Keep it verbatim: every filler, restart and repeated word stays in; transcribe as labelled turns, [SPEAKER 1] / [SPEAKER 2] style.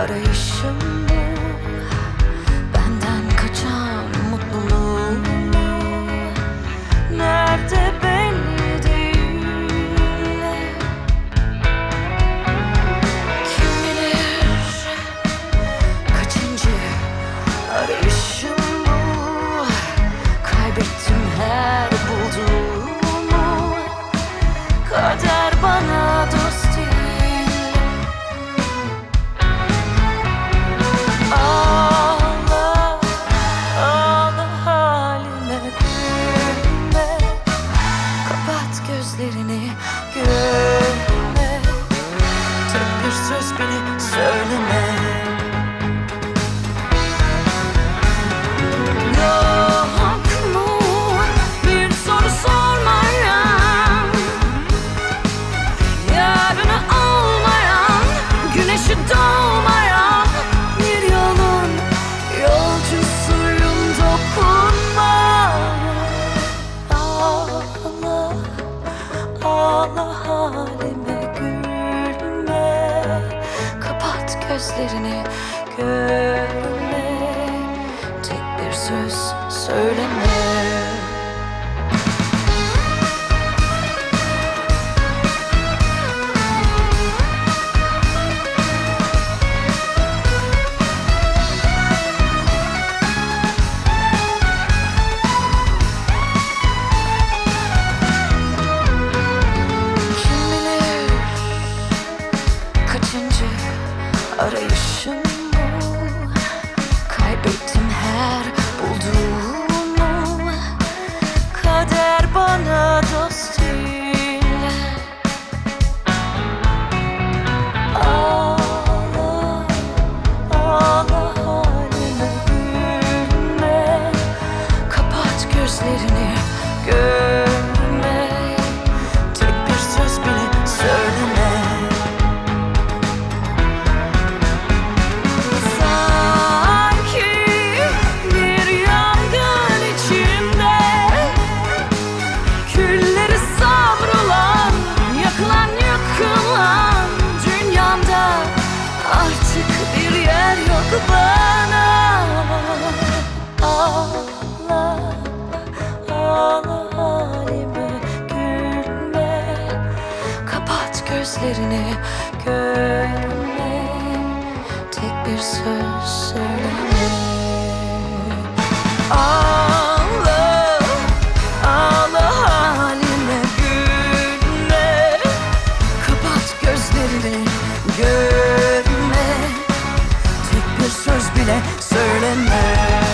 [SPEAKER 1] arayışım bu. Benden kaçan mutluluğum nerede belli değil. Kim bilir kaçıncı arayışım bu. Kaybettim her bulduğumu. Kader bana dost değil. Ağla, ağla halime gülme. Kapat gözlerini görme. Tek bir söz bile söyleme. Doğmayan bir yolun yolcusuyum, dokunma. Ağla, ağla halime gülme. Kapat gözlerini görme. Tek bir söz söyleme. Arayışım bu. Kaybettim her bulduğumu. Kader bana dost değil. Ağla, ağla halime gülme. Kapat gözlerini görme. Tek bir söz bile söyleme. Artık bir yer yok bana. Ağla, ağla halime gülme. Kapat gözlerini görme. Tek bir söz söyleme. Ağla, ağla halime gülme. Kapat gözlerini görme. Tek bir söz bile söyleme.